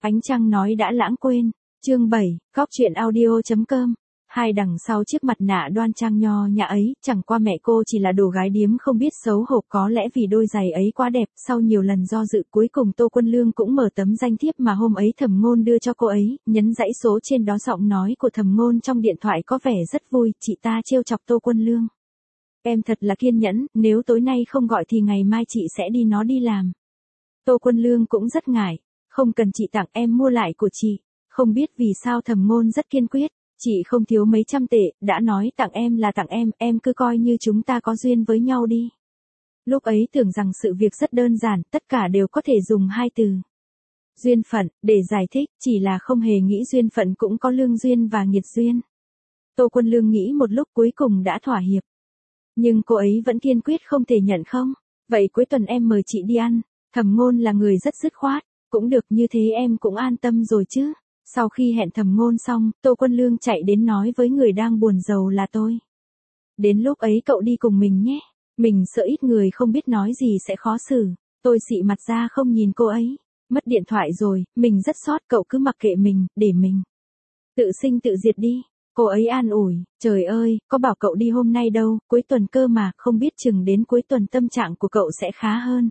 Ánh trăng nói đã lãng quên. Chương 7, Cóc truyện audio.com. Hai đằng sau chiếc mặt nạ đoan trang nho nhã ấy, chẳng qua mẹ cô chỉ là đồ gái điếm không biết xấu hổ, có lẽ vì đôi giày ấy quá đẹp, sau nhiều lần do dự cuối cùng Tô Quân Lương cũng mở tấm danh thiếp mà hôm ấy Thẩm Ngôn đưa cho cô ấy, nhấn dãy số trên đó giọng nói của Thẩm Ngôn trong điện thoại có vẻ rất vui, chị ta trêu chọc Tô Quân Lương. Em thật là kiên nhẫn, nếu tối nay không gọi thì ngày mai chị sẽ đi nó đi làm. Tô Quân Lương cũng rất ngại, không cần chị tặng em mua lại của chị. Không biết vì sao Thẩm Ngôn rất kiên quyết, chị không thiếu mấy trăm tệ, đã nói tặng em là tặng em cứ coi như chúng ta có duyên với nhau đi. Lúc ấy tưởng rằng sự việc rất đơn giản, tất cả đều có thể dùng hai từ. Duyên phận, để giải thích, chỉ là không hề nghĩ duyên phận cũng có lương duyên và nghiệt duyên. Tô Quân Lương nghĩ một lúc cuối cùng đã thỏa hiệp. Nhưng cô ấy vẫn kiên quyết không thể nhận không. Vậy cuối tuần em mời chị đi ăn. Thẩm Ngôn là người rất dứt khoát. Cũng được, như thế em cũng an tâm rồi chứ. Sau khi hẹn Thẩm Ngôn xong, Tô Quân Lương chạy đến nói với người đang buồn rầu là tôi. Đến lúc ấy cậu đi cùng mình nhé. Mình sợ ít người không biết nói gì sẽ khó xử. Tôi xị mặt ra không nhìn cô ấy. Mất điện thoại rồi, mình rất sót, cậu cứ mặc kệ mình, để mình tự sinh tự diệt đi. Cô ấy an ủi, trời ơi, có bảo cậu đi hôm nay đâu, cuối tuần cơ mà, không biết chừng đến cuối tuần tâm trạng của cậu sẽ khá hơn.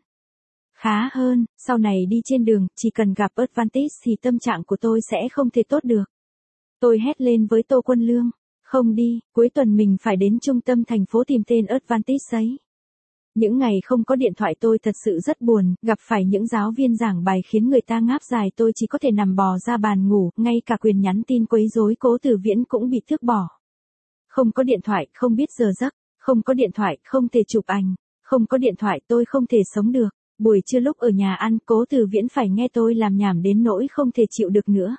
Khá hơn, sau này đi trên đường, chỉ cần gặp Advantage thì tâm trạng của tôi sẽ không thể tốt được. Tôi hét lên với Tô Quân Lương, không đi, cuối tuần mình phải đến trung tâm thành phố tìm tên Advantage ấy. Những ngày không có điện thoại tôi thật sự rất buồn, gặp phải những giáo viên giảng bài khiến người ta ngáp dài tôi chỉ có thể nằm bò ra bàn ngủ, ngay cả quyền nhắn tin quấy rối Cố Tử Viễn cũng bị tước bỏ. Không có điện thoại, không biết giờ giấc, không có điện thoại, không thể chụp ảnh, không có điện thoại tôi không thể sống được. Buổi trưa lúc ở nhà ăn, Cố Tử Viễn phải nghe tôi làm nhảm đến nỗi không thể chịu được nữa.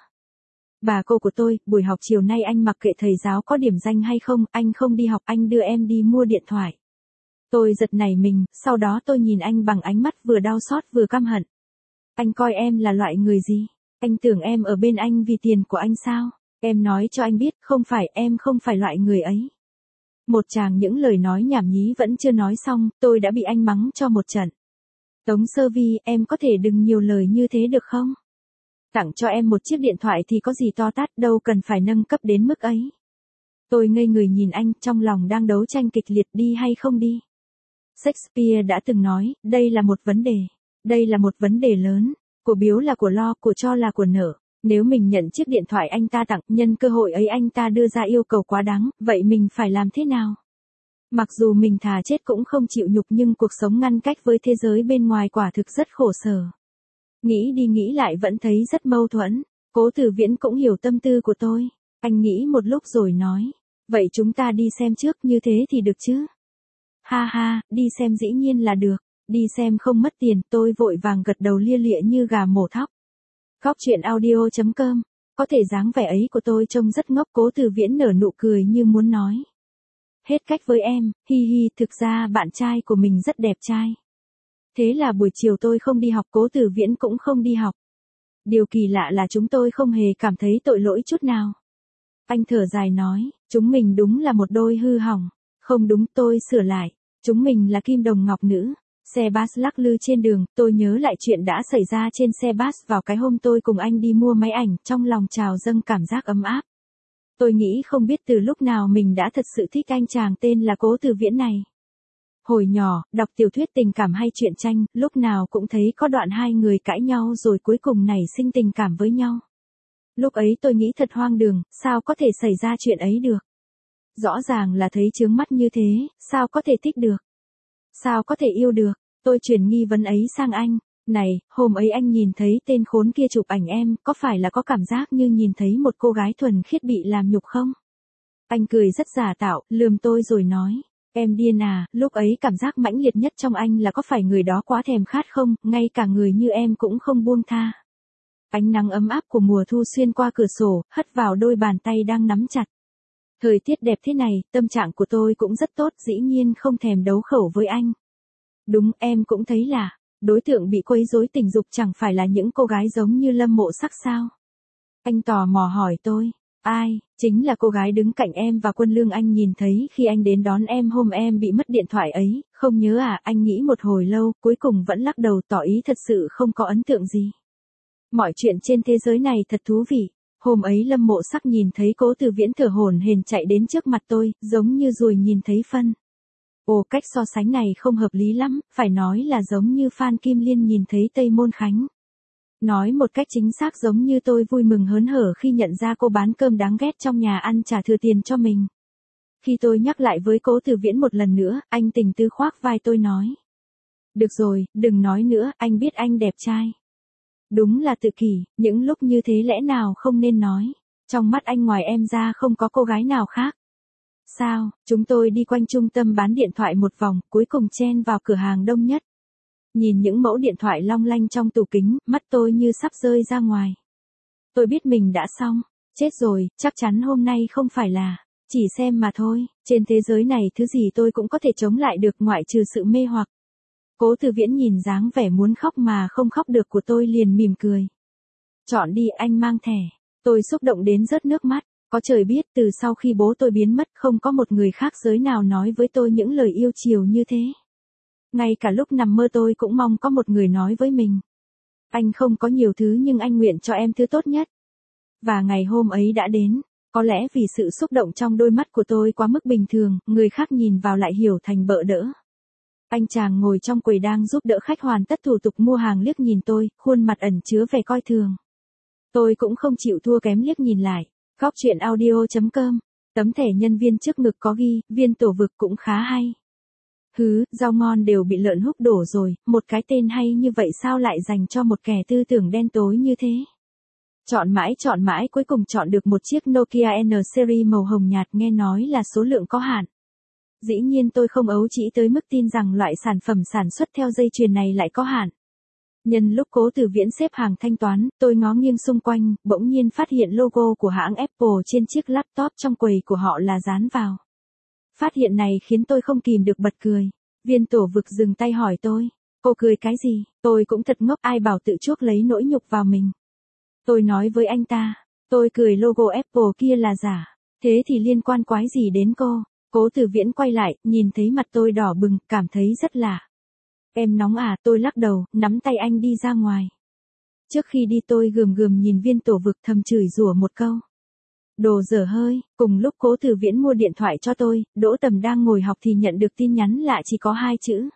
Bà cô của tôi, buổi học chiều nay anh mặc kệ thầy giáo có điểm danh hay không, anh không đi học, anh đưa em đi mua điện thoại. Tôi giật nảy mình, sau đó tôi nhìn anh bằng ánh mắt vừa đau xót vừa căm hận. Anh coi em là loại người gì? Anh tưởng em ở bên anh vì tiền của anh sao? Em nói cho anh biết, không phải, em không phải loại người ấy. Một tràng những lời nói nhảm nhí vẫn chưa nói xong, tôi đã bị anh mắng cho một trận. Tống Sơ Vi, em có thể đừng nhiều lời như thế được không? Tặng cho em một chiếc điện thoại thì có gì to tát, đâu cần phải nâng cấp đến mức ấy. Tôi ngây người nhìn anh, trong lòng đang đấu tranh kịch liệt đi hay không đi. Shakespeare đã từng nói, đây là một vấn đề. Đây là một vấn đề lớn. Của biếu là của lo, của cho là của nợ. Nếu mình nhận chiếc điện thoại anh ta tặng, nhân cơ hội ấy anh ta đưa ra yêu cầu quá đáng, vậy mình phải làm thế nào? Mặc dù mình thà chết cũng không chịu nhục nhưng cuộc sống ngăn cách với thế giới bên ngoài quả thực rất khổ sở. Nghĩ đi nghĩ lại vẫn thấy rất mâu thuẫn. Cố Tử Viễn cũng hiểu tâm tư của tôi. Anh nghĩ một lúc rồi nói. Vậy chúng ta đi xem trước, như thế thì được chứ? Ha ha, đi xem dĩ nhiên là được. Đi xem không mất tiền, tôi vội vàng gật đầu lia lịa như gà mổ thóc. Cóc truyện audio.com. Có thể dáng vẻ ấy của tôi trông rất ngốc. Cố Tử Viễn nở nụ cười như muốn nói. Hết cách với em, hi hi, thực ra bạn trai của mình rất đẹp trai. Thế là buổi chiều tôi không đi học, Cố Tử Viễn cũng không đi học. Điều kỳ lạ là chúng tôi không hề cảm thấy tội lỗi chút nào. Anh thở dài nói, chúng mình đúng là một đôi hư hỏng. Không đúng, tôi sửa lại. Chúng mình là kim đồng ngọc nữ. Xe bus lắc lư trên đường, tôi nhớ lại chuyện đã xảy ra trên xe bus vào cái hôm tôi cùng anh đi mua máy ảnh, trong lòng trào dâng cảm giác ấm áp. Tôi nghĩ không biết từ lúc nào mình đã thật sự thích anh chàng tên là Cố Tử Viễn này. Hồi nhỏ, đọc tiểu thuyết tình cảm hay truyện tranh, lúc nào cũng thấy có đoạn hai người cãi nhau rồi cuối cùng nảy sinh tình cảm với nhau. Lúc ấy tôi nghĩ thật hoang đường, sao có thể xảy ra chuyện ấy được? Rõ ràng là thấy chướng mắt như thế, sao có thể thích được? Sao có thể yêu được? Tôi chuyển nghi vấn ấy sang anh. Này, hôm ấy anh nhìn thấy tên khốn kia chụp ảnh em, có phải là có cảm giác như nhìn thấy một cô gái thuần khiết bị làm nhục không? Anh cười rất giả tạo, lườm tôi rồi nói. Em điên à, lúc ấy cảm giác mãnh liệt nhất trong anh là có phải người đó quá thèm khát không, ngay cả người như em cũng không buông tha. Ánh nắng ấm áp của mùa thu xuyên qua cửa sổ, hất vào đôi bàn tay đang nắm chặt. Thời tiết đẹp thế này, tâm trạng của tôi cũng rất tốt, dĩ nhiên không thèm đấu khẩu với anh. Đúng, em cũng thấy là, đối tượng bị quấy rối tình dục chẳng phải là những cô gái giống như Lâm Mộ Sắc sao? Anh tò mò hỏi tôi, ai, chính là cô gái đứng cạnh em và Quân Lương anh nhìn thấy khi anh đến đón em hôm em bị mất điện thoại ấy, không nhớ à? Anh nghĩ một hồi lâu, cuối cùng vẫn lắc đầu tỏ ý thật sự không có ấn tượng gì. Mọi chuyện trên thế giới này thật thú vị. Hôm ấy Lâm Mộ Sắc nhìn thấy Cố Từ Viễn thở hổn hển chạy đến trước mặt tôi, giống như ruồi nhìn thấy phân. Ồ, cách so sánh này không hợp lý lắm, phải nói là giống như Phan Kim Liên nhìn thấy Tây Môn Khánh. Nói một cách chính xác giống như tôi vui mừng hớn hở khi nhận ra cô bán cơm đáng ghét trong nhà ăn trả thừa tiền cho mình. Khi tôi nhắc lại với Cố Từ Viễn một lần nữa, anh tình tư khoác vai tôi nói. Được rồi, đừng nói nữa, anh biết anh đẹp trai. Đúng là tự kỷ, những lúc như thế lẽ nào không nên nói. Trong mắt anh ngoài em ra không có cô gái nào khác. Sao, chúng tôi đi quanh trung tâm bán điện thoại một vòng, cuối cùng chen vào cửa hàng đông nhất. Nhìn những mẫu điện thoại long lanh trong tủ kính, mắt tôi như sắp rơi ra ngoài. Tôi biết mình đã xong. Chết rồi, chắc chắn hôm nay không phải là. Chỉ xem mà thôi, trên thế giới này thứ gì tôi cũng có thể chống lại được ngoại trừ sự mê hoặc. Cố Từ Viễn nhìn dáng vẻ muốn khóc mà không khóc được của tôi liền mỉm cười. Chọn đi, anh mang thẻ. Tôi xúc động đến rớt nước mắt. Có trời biết từ sau khi bố tôi biến mất không có một người khác giới nào nói với tôi những lời yêu chiều như thế. Ngay cả lúc nằm mơ tôi cũng mong có một người nói với mình. Anh không có nhiều thứ nhưng anh nguyện cho em thứ tốt nhất. Và ngày hôm ấy đã đến. Có lẽ vì sự xúc động trong đôi mắt của tôi quá mức bình thường, người khác nhìn vào lại hiểu thành bợ đỡ. Anh chàng ngồi trong quầy đang giúp đỡ khách hoàn tất thủ tục mua hàng liếc nhìn tôi, khuôn mặt ẩn chứa vẻ coi thường. Tôi cũng không chịu thua kém liếc nhìn lại. Góc truyện audio.com. Tấm thẻ nhân viên trước ngực có ghi, viên tổ vực cũng khá hay. Hứ, rau ngon đều bị lợn húc đổ rồi, một cái tên hay như vậy sao lại dành cho một kẻ tư tưởng đen tối như thế. Chọn mãi cuối cùng chọn được một chiếc Nokia N series màu hồng nhạt nghe nói là số lượng có hạn. Dĩ nhiên tôi không ấu trĩ tới mức tin rằng loại sản phẩm sản xuất theo dây chuyền này lại có hạn. Nhân lúc Cố Từ Viễn xếp hàng thanh toán, tôi ngó nghiêng xung quanh, bỗng nhiên phát hiện logo của hãng Apple trên chiếc laptop trong quầy của họ là dán vào. Phát hiện này khiến tôi không kìm được bật cười. Viên tổ vực dừng tay hỏi tôi, cô cười cái gì? Tôi cũng thật ngốc, ai bảo tự chuốc lấy nỗi nhục vào mình. Tôi nói với anh ta, tôi cười logo Apple kia là giả, thế thì liên quan quái gì đến cô? Cố Từ Viễn quay lại, nhìn thấy mặt tôi đỏ bừng, cảm thấy rất lạ. Em nóng à, tôi lắc đầu, nắm tay anh đi ra ngoài. Trước khi đi tôi gườm gườm nhìn viên tổ vực thầm chửi rủa một câu. Đồ dở hơi, cùng lúc Cố Từ Viễn mua điện thoại cho tôi, Đỗ Tầm đang ngồi học thì nhận được tin nhắn lạ chỉ có 2 chữ.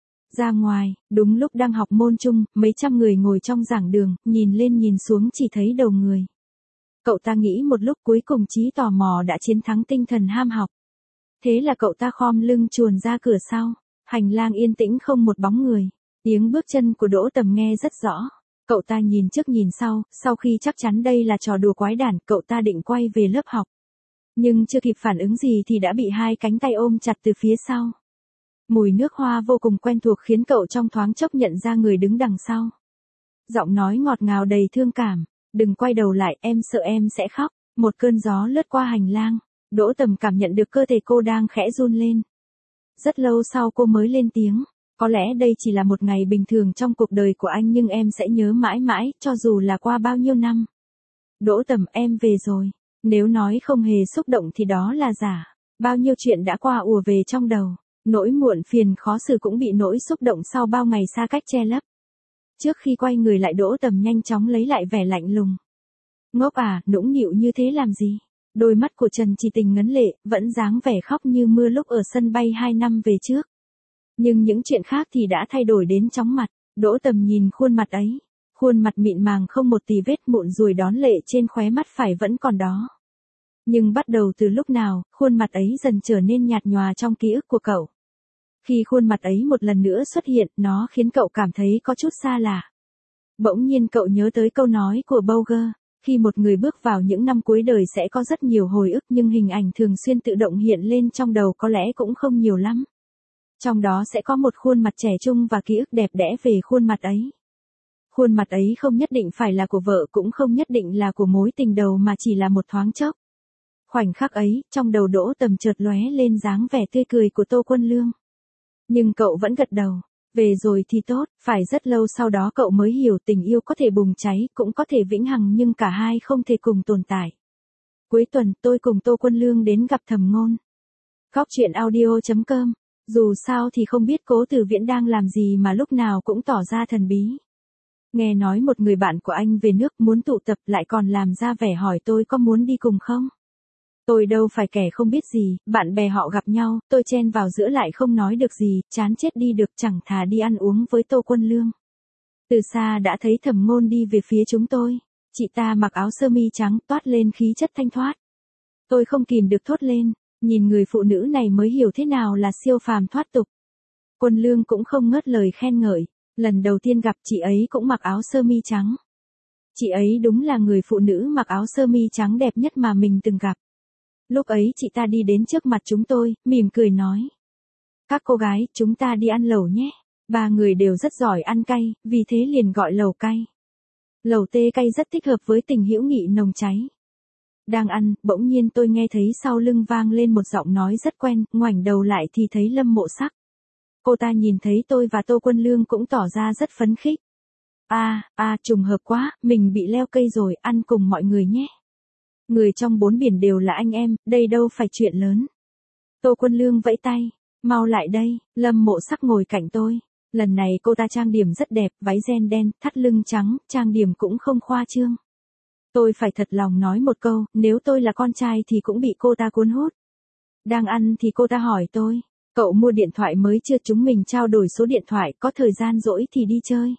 Ra ngoài, đúng lúc đang học môn chung, mấy trăm người ngồi trong giảng đường, nhìn lên nhìn xuống chỉ thấy đầu người. Cậu ta nghĩ một lúc cuối cùng trí tò mò đã chiến thắng tinh thần ham học. Thế là cậu ta khom lưng chuồn ra cửa sau. Hành lang yên tĩnh không một bóng người. Tiếng bước chân của Đỗ Tầm nghe rất rõ. Cậu ta nhìn trước nhìn sau khi chắc chắn đây là trò đùa quái đản, cậu ta định quay về lớp học. Nhưng chưa kịp phản ứng gì thì đã bị 2 cánh tay ôm chặt từ phía sau. Mùi nước hoa vô cùng quen thuộc khiến cậu trong thoáng chốc nhận ra người đứng đằng sau. Giọng nói ngọt ngào đầy thương cảm. Đừng quay đầu lại, em sợ em sẽ khóc. Một cơn gió lướt qua hành lang. Đỗ Tầm cảm nhận được cơ thể cô đang khẽ run lên. Rất lâu sau cô mới lên tiếng. Có lẽ đây chỉ là một ngày bình thường trong cuộc đời của anh nhưng em sẽ nhớ mãi mãi, cho dù là qua bao nhiêu năm. Đỗ Tầm, em về rồi. Nếu nói không hề xúc động thì đó là giả. Bao nhiêu chuyện đã qua ùa về trong đầu. Nỗi muộn phiền khó xử cũng bị nỗi xúc động sau bao ngày xa cách che lấp. Trước khi quay người lại Đỗ Tầm nhanh chóng lấy lại vẻ lạnh lùng. Ngốc à, nũng nịu như thế làm gì? Đôi mắt của Trần Chỉ Tình ngấn lệ, vẫn dáng vẻ khóc như mưa lúc ở sân bay 2 năm về trước. Nhưng những chuyện khác thì đã thay đổi đến chóng mặt. Đỗ Tầm nhìn khuôn mặt ấy. Khuôn mặt mịn màng không một tì vết mụn ruồi đón lệ trên khóe mắt phải vẫn còn đó. Nhưng bắt đầu từ lúc nào, khuôn mặt ấy dần trở nên nhạt nhòa trong ký ức của cậu. Khi khuôn mặt ấy một lần nữa xuất hiện, nó khiến cậu cảm thấy có chút xa lạ. Bỗng nhiên cậu nhớ tới câu nói của Bowger. Khi một người bước vào những năm cuối đời sẽ có rất nhiều hồi ức nhưng hình ảnh thường xuyên tự động hiện lên trong đầu có lẽ cũng không nhiều lắm. Trong đó sẽ có một khuôn mặt trẻ trung và ký ức đẹp đẽ về khuôn mặt ấy. Khuôn mặt ấy không nhất định phải là của vợ cũng không nhất định là của mối tình đầu mà chỉ là một thoáng chốc. Khoảnh khắc ấy, trong đầu Đỗ Tầm chợt lóe lên dáng vẻ tươi cười của Tô Quân Lương. Nhưng cậu vẫn gật đầu. Về rồi thì tốt, phải rất lâu sau đó cậu mới hiểu tình yêu có thể bùng cháy, cũng có thể vĩnh hằng nhưng cả hai không thể cùng tồn tại. Cuối tuần, tôi cùng Tô Quân Lương đến gặp Thẩm Ngôn. Góc truyện audio.com. Dù sao thì không biết Cố Từ Viễn đang làm gì mà lúc nào cũng tỏ ra thần bí. Nghe nói một người bạn của anh về nước muốn tụ tập lại còn làm ra vẻ hỏi tôi có muốn đi cùng không? Tôi đâu phải kẻ không biết gì, bạn bè họ gặp nhau, tôi chen vào giữa lại không nói được gì, chán chết đi được chẳng thà đi ăn uống với Tô Quân Lương. Từ xa đã thấy Thẩm Ngôn đi về phía chúng tôi. Chị ta mặc áo sơ mi trắng toát lên khí chất thanh thoát. Tôi không kìm được thốt lên, nhìn người phụ nữ này mới hiểu thế nào là siêu phàm thoát tục. Quân Lương cũng không ngớt lời khen ngợi, lần đầu tiên gặp chị ấy cũng mặc áo sơ mi trắng. Chị ấy đúng là người phụ nữ mặc áo sơ mi trắng đẹp nhất mà mình từng gặp. Lúc ấy chị ta đi đến trước mặt chúng tôi, mỉm cười nói. Các cô gái, chúng ta đi ăn lẩu nhé. Ba người đều rất giỏi ăn cay, vì thế liền gọi lẩu cay. Lẩu tê cay rất thích hợp với tình hữu nghị nồng cháy. Đang ăn, bỗng nhiên tôi nghe thấy sau lưng vang lên một giọng nói rất quen, ngoảnh đầu lại thì thấy Lâm Mộ Sắc. Cô ta nhìn thấy tôi và Tô Quân Lương cũng tỏ ra rất phấn khích. Trùng hợp quá, mình bị leo cây rồi, ăn cùng mọi người nhé. Người trong bốn biển đều là anh em, đây đâu phải chuyện lớn. Tô Quân Lương vẫy tay, mau lại đây, Lâm Mộ Sắc ngồi cạnh tôi. Lần này cô ta trang điểm rất đẹp, váy ren đen, thắt lưng trắng, trang điểm cũng không khoa trương. Tôi phải thật lòng nói một câu, nếu tôi là con trai thì cũng bị cô ta cuốn hút. Đang ăn thì cô ta hỏi tôi, cậu mua điện thoại mới chưa, chúng mình trao đổi số điện thoại, có thời gian rỗi thì đi chơi.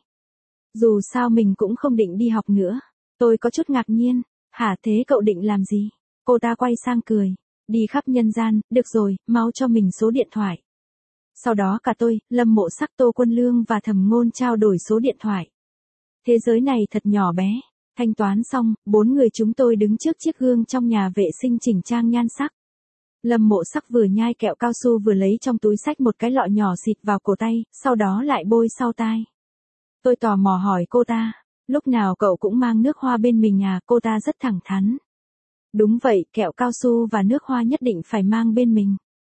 Dù sao mình cũng không định đi học nữa. Tôi có chút ngạc nhiên, hả thế cậu định làm gì? Cô ta quay sang cười, đi khắp nhân gian, được rồi, mau cho mình số điện thoại. Sau đó cả tôi, Lâm Mộ Sắc, Tô Quân Lương và Thẩm Ngôn trao đổi số điện thoại. Thế giới này thật nhỏ bé. Thanh toán xong, 4 người chúng tôi đứng trước chiếc gương trong nhà vệ sinh chỉnh trang nhan sắc. Lâm Mộ Sắc vừa nhai kẹo cao su vừa lấy trong túi xách một cái lọ nhỏ xịt vào cổ tay, sau đó lại bôi sau tai. Tôi tò mò hỏi cô ta, lúc nào cậu cũng mang nước hoa bên mình à? Cô ta rất thẳng thắn. Đúng vậy, kẹo cao su và nước hoa nhất định phải mang bên mình.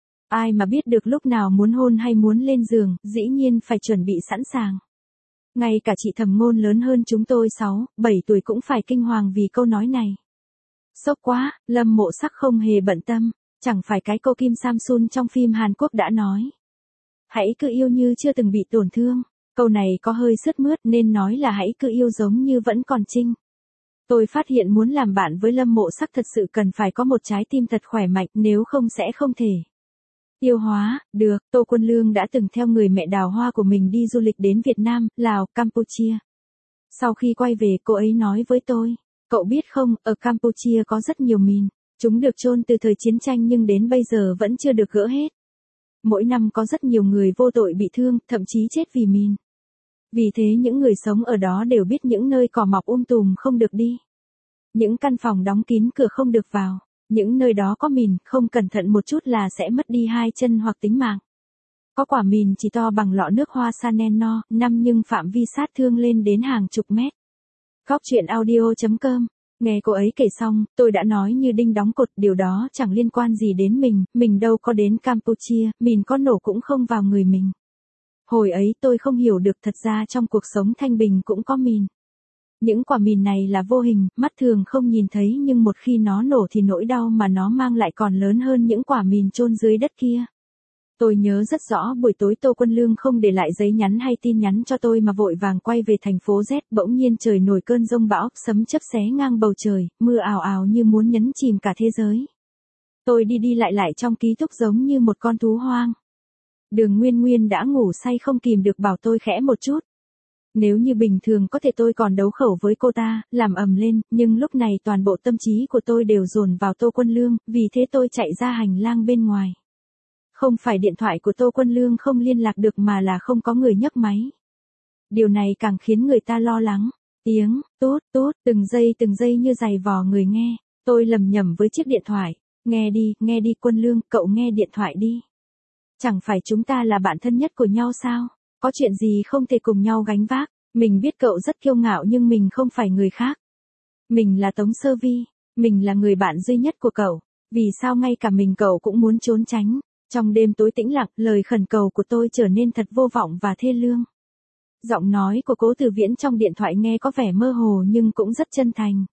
Ai mà biết được lúc nào muốn hôn hay muốn lên giường, dĩ nhiên phải chuẩn bị sẵn sàng. Ngay cả chị Thẩm Ngôn lớn hơn chúng tôi 6, 7 tuổi cũng phải kinh hoàng vì câu nói này. Sốc quá, Lâm Mộ Sắc không hề bận tâm, chẳng phải cái cô Kim Samsun trong phim Hàn Quốc đã nói. Hãy cứ yêu như chưa từng bị tổn thương. Câu này có hơi sướt mướt nên nói là hãy cứ yêu giống như vẫn còn trinh. Tôi phát hiện muốn làm bạn với Lâm Mộ Sắc thật sự cần phải có một trái tim thật khỏe mạnh, nếu không sẽ không thể. Tiêu hóa, được, Tô Quân Lương đã từng theo người mẹ đào hoa của mình đi du lịch đến Việt Nam, Lào, Campuchia. Sau khi quay về cô ấy nói với tôi, cậu biết không, ở Campuchia có rất nhiều mìn, chúng được chôn từ thời chiến tranh nhưng đến bây giờ vẫn chưa được gỡ hết. Mỗi năm có rất nhiều người vô tội bị thương, thậm chí chết vì mìn. Vì thế những người sống ở đó đều biết những nơi cỏ mọc tùm không được đi. Những căn phòng đóng kín cửa không được vào. Những nơi đó có mìn, không cẩn thận một chút là sẽ mất đi 2 chân hoặc tính mạng. Có quả mìn chỉ to bằng lọ nước hoa Chanel no, 5 nhưng phạm vi sát thương lên đến hàng chục mét. Góc chuyện audio.com. Nghe cô ấy kể xong, tôi đã nói như đinh đóng cột, điều đó chẳng liên quan gì đến mình đâu có đến Campuchia, mìn có nổ cũng không vào người mình. Hồi ấy tôi không hiểu được, thật ra trong cuộc sống thanh bình cũng có mìn. Những quả mìn này là vô hình, mắt thường không nhìn thấy nhưng một khi nó nổ thì nỗi đau mà nó mang lại còn lớn hơn những quả mìn chôn dưới đất kia. Tôi nhớ rất rõ buổi tối Tô Quân Lương không để lại giấy nhắn hay tin nhắn cho tôi mà vội vàng quay về thành phố Z, bỗng nhiên trời nổi cơn giông bão, sấm chớp xé ngang bầu trời, mưa ào ào như muốn nhấn chìm cả thế giới. Tôi đi đi lại lại trong ký túc giống như một con thú hoang. Đường Nguyên Nguyên đã ngủ say không kìm được bảo tôi khẽ một chút. Nếu như bình thường có thể tôi còn đấu khẩu với cô ta, làm ầm lên, nhưng lúc này toàn bộ tâm trí của tôi đều dồn vào Tô Quân Lương, vì thế tôi chạy ra hành lang bên ngoài. Không phải điện thoại của Tô Quân Lương không liên lạc được mà là không có người nhấc máy. Điều này càng khiến người ta lo lắng. Tiếng, tút tút, từng giây như giày vò người nghe. Tôi lầm nhầm với chiếc điện thoại. Nghe đi Quân Lương, cậu nghe điện thoại đi. Chẳng phải chúng ta là bạn thân nhất của nhau sao? Có chuyện gì không thể cùng nhau gánh vác? Mình biết cậu rất kiêu ngạo nhưng mình không phải người khác. Mình là Tống Sơ Vi. Mình là người bạn duy nhất của cậu. Vì sao ngay cả mình cậu cũng muốn trốn tránh? Trong đêm tối tĩnh lặng, lời khẩn cầu của tôi trở nên thật vô vọng và thê lương. Giọng nói của Cố Từ Viễn trong điện thoại nghe có vẻ mơ hồ nhưng cũng rất chân thành.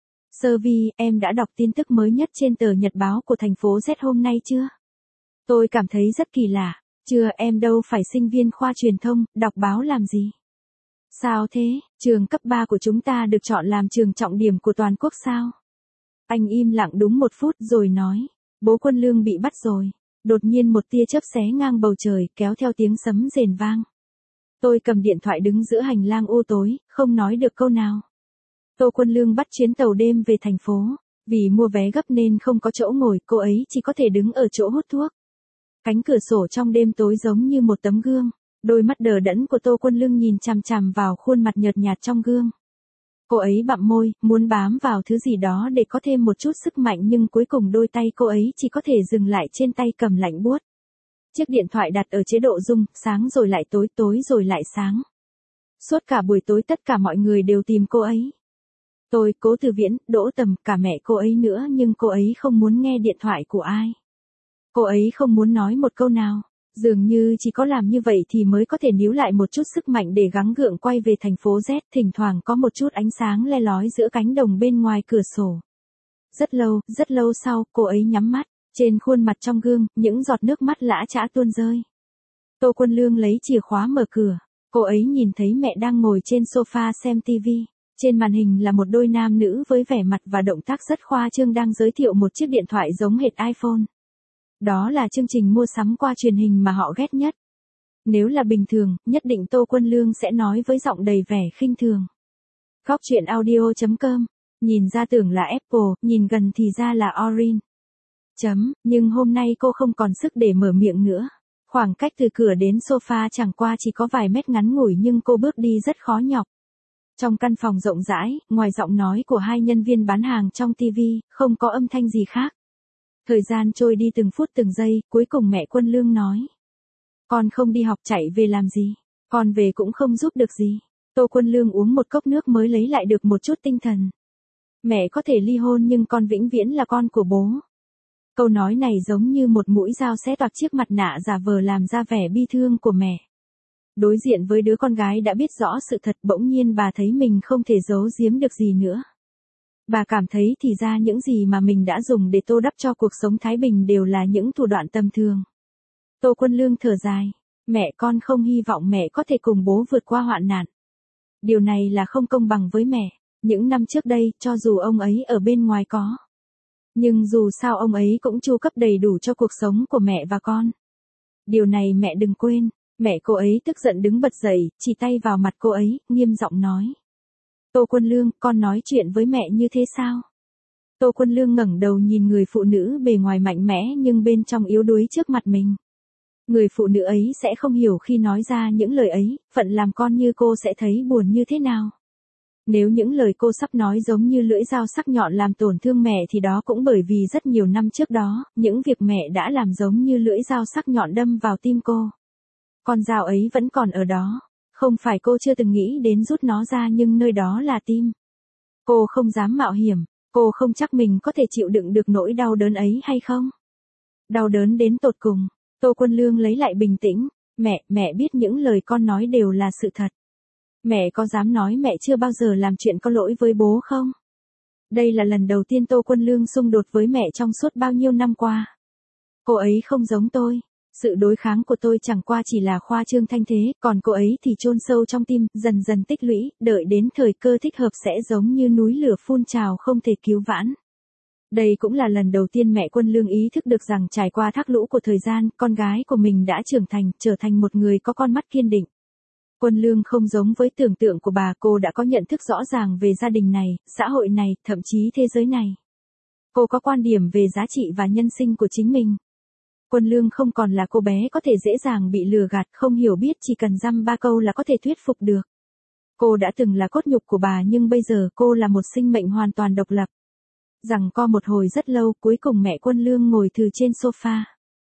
Sơ Vi, em đã đọc tin tức mới nhất trên tờ nhật báo của thành phố Z hôm nay chưa? Tôi cảm thấy rất kỳ lạ. Chưa, em đâu phải sinh viên khoa truyền thông, đọc báo làm gì? Sao thế, trường cấp 3 của chúng ta được chọn làm trường trọng điểm của toàn quốc sao? Anh im lặng đúng 1 phút rồi nói, bố Quân Lương bị bắt rồi. Đột nhiên một tia chớp xé ngang bầu trời, kéo theo tiếng sấm rền vang. Tôi cầm điện thoại đứng giữa hành lang u tối, không nói được câu nào. Tô Quân Lương bắt chuyến tàu đêm về thành phố. Vì mua vé gấp nên không có chỗ ngồi, cô ấy chỉ có thể đứng ở chỗ hút thuốc. Cánh cửa sổ trong đêm tối giống như một tấm gương. Đôi mắt đờ đẫn của Tô Quân Lương nhìn chằm chằm vào khuôn mặt nhợt nhạt trong gương. Cô ấy bặm môi, muốn bám vào thứ gì đó để có thêm một chút sức mạnh, nhưng cuối cùng đôi tay cô ấy chỉ có thể dừng lại trên tay cầm lạnh buốt. Chiếc điện thoại đặt ở chế độ rung, sáng rồi lại tối, tối rồi lại sáng. Suốt cả buổi tối tất cả mọi người đều tìm cô ấy. Tôi, Cố Từ Viễn, Đỗ Tầm, cả mẹ cô ấy nữa, nhưng cô ấy không muốn nghe điện thoại của ai. Cô ấy không muốn nói một câu nào. Dường như chỉ có làm như vậy thì mới có thể níu lại một chút sức mạnh để gắng gượng quay về thành phố Z. Thỉnh thoảng có một chút ánh sáng le lói giữa cánh đồng bên ngoài cửa sổ. Rất lâu sau, cô ấy nhắm mắt. Trên khuôn mặt trong gương, những giọt nước mắt lã chã tuôn rơi. Tô Quân Lương lấy chìa khóa mở cửa. Cô ấy nhìn thấy mẹ đang ngồi trên sofa xem TV. Trên màn hình là một đôi nam nữ với vẻ mặt và động tác rất khoa trương đang giới thiệu một chiếc điện thoại giống hệt iPhone. Đó là chương trình mua sắm qua truyền hình mà họ ghét nhất. Nếu là bình thường, nhất định Tô Quân Lương sẽ nói với giọng đầy vẻ khinh thường. Góc truyện audio.com. Nhìn ra tưởng là Apple, nhìn gần thì ra là Orange. Nhưng hôm nay cô không còn sức để mở miệng nữa. Khoảng cách từ cửa đến sofa chẳng qua chỉ có vài mét ngắn ngủi, nhưng cô bước đi rất khó nhọc. Trong căn phòng rộng rãi, ngoài giọng nói của 2 nhân viên bán hàng trong TV, không có âm thanh gì khác. Thời gian trôi đi từng phút từng giây, cuối cùng mẹ Quân Lương nói. Con không đi học chạy về làm gì? Con về cũng không giúp được gì. Tô Quân Lương uống một cốc nước mới lấy lại được một chút tinh thần. Mẹ có thể ly hôn nhưng con vĩnh viễn là con của bố. Câu nói này giống như một mũi dao xé toạc chiếc mặt nạ giả vờ làm ra vẻ bi thương của mẹ. Đối diện với đứa con gái đã biết rõ sự thật, bỗng nhiên bà thấy mình không thể giấu giếm được gì nữa. Bà cảm thấy thì ra những gì mà mình đã dùng để tô đắp cho cuộc sống thái bình đều là những thủ đoạn tầm thường. Tô Quân Lương thở dài. Mẹ, con không hy vọng mẹ có thể cùng bố vượt qua hoạn nạn. Điều này là không công bằng với mẹ. Những năm trước đây, cho dù ông ấy ở bên ngoài có. Nhưng dù sao ông ấy cũng chu cấp đầy đủ cho cuộc sống của mẹ và con. Điều này mẹ đừng quên. Mẹ cô ấy tức giận đứng bật dậy, chỉ tay vào mặt cô ấy, nghiêm giọng nói. Tô Quân Lương, con nói chuyện với mẹ như thế sao? Tô Quân Lương ngẩng đầu nhìn người phụ nữ bề ngoài mạnh mẽ nhưng bên trong yếu đuối trước mặt mình. Người phụ nữ ấy sẽ không hiểu khi nói ra những lời ấy, phận làm con như cô sẽ thấy buồn như thế nào. Nếu những lời cô sắp nói giống như lưỡi dao sắc nhọn làm tổn thương mẹ thì đó cũng bởi vì rất nhiều năm trước đó, những việc mẹ đã làm giống như lưỡi dao sắc nhọn đâm vào tim cô. Con dao ấy vẫn còn ở đó. Không phải cô chưa từng nghĩ đến rút nó ra, nhưng nơi đó là tim. Cô không dám mạo hiểm. Cô không chắc mình có thể chịu đựng được nỗi đau đớn ấy hay không. Đau đớn đến tột cùng. Tô Quân Lương lấy lại bình tĩnh. Mẹ biết những lời con nói đều là sự thật. Mẹ có dám nói mẹ chưa bao giờ làm chuyện có lỗi với bố không? Đây là lần đầu tiên Tô Quân Lương xung đột với mẹ trong suốt bao nhiêu năm qua. Cô ấy không giống tôi. Sự đối kháng của tôi chẳng qua chỉ là khoa trương thanh thế, còn cô ấy thì chôn sâu trong tim, dần dần tích lũy, đợi đến thời cơ thích hợp sẽ giống như núi lửa phun trào không thể cứu vãn. Đây cũng là lần đầu tiên mẹ Quân Lương ý thức được rằng trải qua thác lũ của thời gian, con gái của mình đã trưởng thành, trở thành một người có con mắt kiên định. Quân Lương không giống với tưởng tượng của bà, cô đã có nhận thức rõ ràng về gia đình này, xã hội này, thậm chí thế giới này. Cô có quan điểm về giá trị và nhân sinh của chính mình. Quân Lương không còn là cô bé có thể dễ dàng bị lừa gạt, không hiểu biết chỉ cần dăm ba câu là có thể thuyết phục được. Cô đã từng là cốt nhục của bà nhưng bây giờ cô là một sinh mệnh hoàn toàn độc lập. Giằng co một hồi rất lâu, cuối cùng mẹ Quân Lương ngồi thừ trên sofa.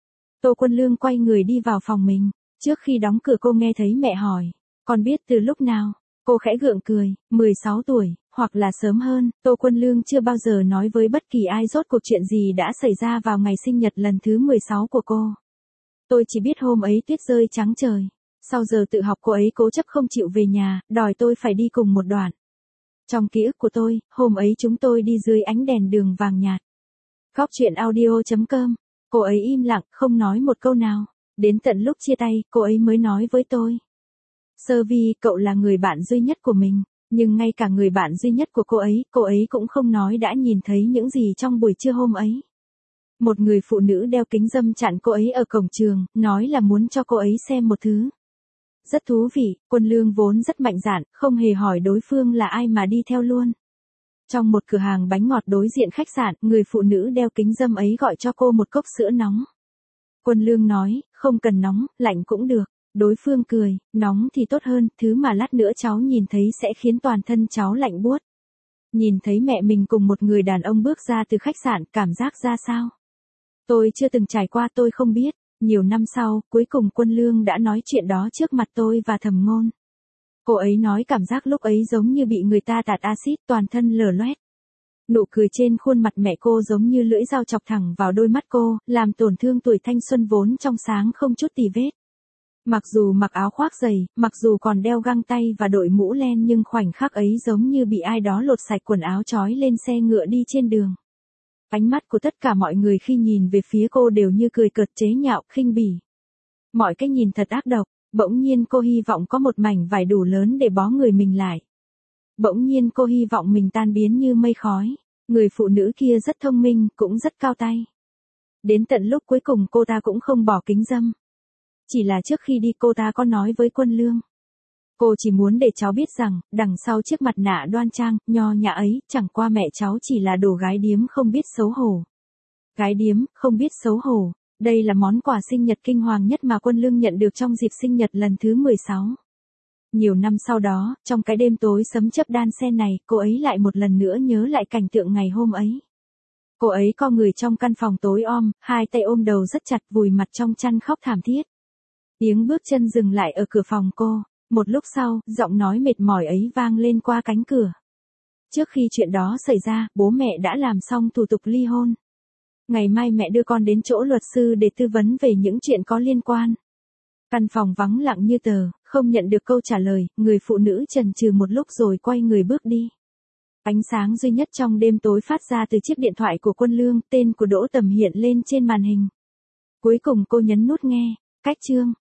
Tô Quân Lương quay người đi vào phòng mình. Trước khi đóng cửa cô nghe thấy mẹ hỏi. Con biết từ lúc nào? Cô khẽ gượng cười, 16 tuổi, hoặc là sớm hơn. Tô Quân Lương chưa bao giờ nói với bất kỳ ai rốt cuộc chuyện gì đã xảy ra vào ngày sinh nhật lần thứ 16 của cô. Tôi chỉ biết hôm ấy tuyết rơi trắng trời. Sau giờ tự học cô ấy cố chấp không chịu về nhà, đòi tôi phải đi cùng một đoạn. Trong ký ức của tôi, hôm ấy chúng tôi đi dưới ánh đèn đường vàng nhạt. Góc truyện audio.com. Cô ấy im lặng, không nói một câu nào. Đến tận lúc chia tay, cô ấy mới nói với tôi. Sơ Vi, cậu là người bạn duy nhất của mình, nhưng ngay cả người bạn duy nhất của cô ấy cũng không nói đã nhìn thấy những gì trong buổi trưa hôm ấy. Một người phụ nữ đeo kính râm chặn cô ấy ở cổng trường, nói là muốn cho cô ấy xem một thứ. Rất thú vị, Quân Lương vốn rất mạnh dạn, không hề hỏi đối phương là ai mà đi theo luôn. Trong một cửa hàng bánh ngọt đối diện khách sạn, người phụ nữ đeo kính râm ấy gọi cho cô một cốc sữa nóng. Quân Lương nói, không cần nóng, lạnh cũng được. Đối phương cười, nóng thì tốt hơn, thứ mà lát nữa cháu nhìn thấy sẽ khiến toàn thân cháu lạnh buốt. Nhìn thấy mẹ mình cùng một người đàn ông bước ra từ khách sạn, cảm giác ra sao? Tôi chưa từng trải qua, tôi không biết. Nhiều năm sau, cuối cùng Quân Lương đã nói chuyện đó trước mặt tôi và Thẩm Ngôn. Cô ấy nói cảm giác lúc ấy giống như bị người ta tạt axit, toàn thân lở loét. Nụ cười trên khuôn mặt mẹ cô giống như lưỡi dao chọc thẳng vào đôi mắt cô, làm tổn thương tuổi thanh xuân vốn trong sáng không chút tì vết. Mặc dù mặc áo khoác dày, mặc dù còn đeo găng tay và đội mũ len, nhưng khoảnh khắc ấy giống như bị ai đó lột sạch quần áo trói lên xe ngựa đi trên đường. Ánh mắt của tất cả mọi người khi nhìn về phía cô đều như cười cợt, chế nhạo, khinh bỉ. Mọi cái nhìn thật ác độc. Bỗng nhiên cô hy vọng có một mảnh vải đủ lớn để bó người mình lại. Bỗng nhiên cô hy vọng mình tan biến như mây khói. Người phụ nữ kia rất thông minh, cũng rất cao tay. Đến tận lúc cuối cùng cô ta cũng không bỏ kính râm. Chỉ là trước khi đi cô ta có nói với Quân Lương. Cô chỉ muốn để cháu biết rằng, đằng sau chiếc mặt nạ đoan trang, nho nhã ấy, chẳng qua mẹ cháu chỉ là đồ gái điếm không biết xấu hổ. Gái điếm, không biết xấu hổ. Đây là món quà sinh nhật kinh hoàng nhất mà Quân Lương nhận được trong dịp sinh nhật lần thứ 16. Nhiều năm sau đó, trong cái đêm tối sấm chớp đan xen này, cô ấy lại một lần nữa nhớ lại cảnh tượng ngày hôm ấy. Cô ấy co người trong căn phòng tối om, hai tay ôm đầu rất chặt, vùi mặt trong chăn khóc thảm thiết. Tiếng bước chân dừng lại ở cửa phòng cô. Một lúc sau, giọng nói mệt mỏi ấy vang lên qua cánh cửa. Trước khi chuyện đó xảy ra, bố mẹ đã làm xong thủ tục ly hôn. Ngày mai mẹ đưa con đến chỗ luật sư để tư vấn về những chuyện có liên quan. Căn phòng vắng lặng như tờ, không nhận được câu trả lời, người phụ nữ chần chừ một lúc rồi quay người bước đi. Ánh sáng duy nhất trong đêm tối phát ra từ chiếc điện thoại của Quân Lương, tên của Đỗ Tầm hiện lên trên màn hình. Cuối cùng cô nhấn nút nghe, cách chương.